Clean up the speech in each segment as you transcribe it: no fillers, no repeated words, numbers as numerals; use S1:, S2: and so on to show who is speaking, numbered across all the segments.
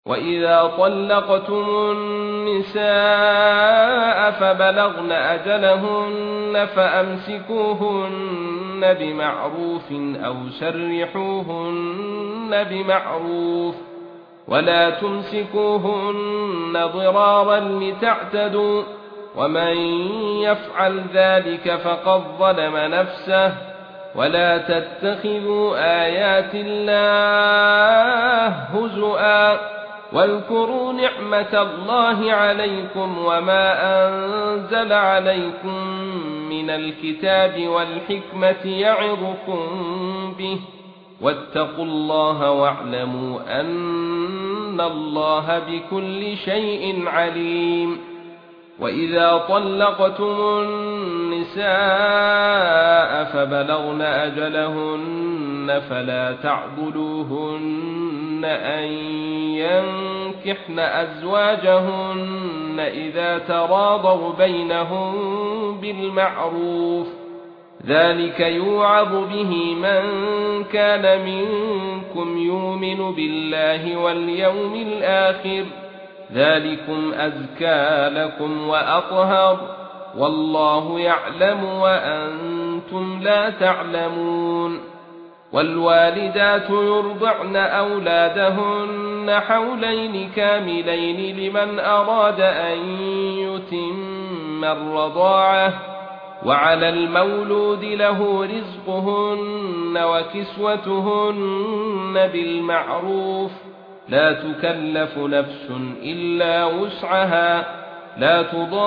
S1: وَإِذَا طَلَّقْتُمُ النِّسَاءَ فَبَلَغْنَ أَجَلَهُنَّ فَأَمْسِكُوهُنَّ بِمَعْرُوفٍ أَوْ سَرِّحُوهُنَّ بِمَعْرُوفٍ وَلَا تُمْسِكُوهُنَّ ضِرَارًا لِتَعْتَدُوا وَمَن يَفْعَلْ ذَلِكَ فَقَدْ ظَلَمَ نَفْسَهُ وَلَا تَتَّخِذُوا آيَاتِ اللَّهِ هُزُوًا واذكروا نعمة الله عليكم وما أنزل عليكم من الكتاب والحكمة يعظكم به واتقوا الله واعلموا أن الله بكل شيء عليم. وإذا طلقتم النساء فبلغن أجلهن فلا تعضلوهن أن ينكحن أزواجهن إذا تراضوا بينهم بالمعروف ذلك يوعظ به من كان منكم يؤمن بالله واليوم الآخر ذلكم أزكى لكم وأطهر والله يعلم وأنتم لا تعلمون. والوالدات يرضعن أولادهن حولين كاملين لمن أراد أن يتم الرضاعة وعلى المولود له رزقهن وكسوتهن بالمعروف لا تكلف نفس إلا وسعها لا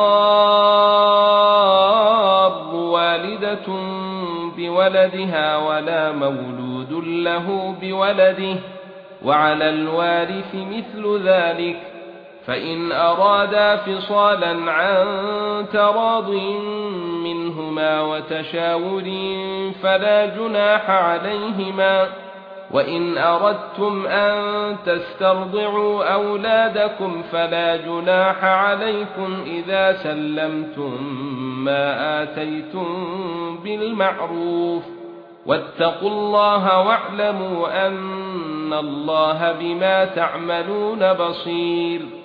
S1: تضار والدة بولدها ولا مولود له بولده وعلى الوارث مثل ذلك فإن أرادا فصالا عن تراض منهما وتشاور فلا جناح عليهما وإن أردتم أن تسترضعوا أولادكم فلا جناح عليكم إذا سلمتم ما آتيتم بالمعروف واتقوا الله واعلموا أن الله بما تعملون بصير.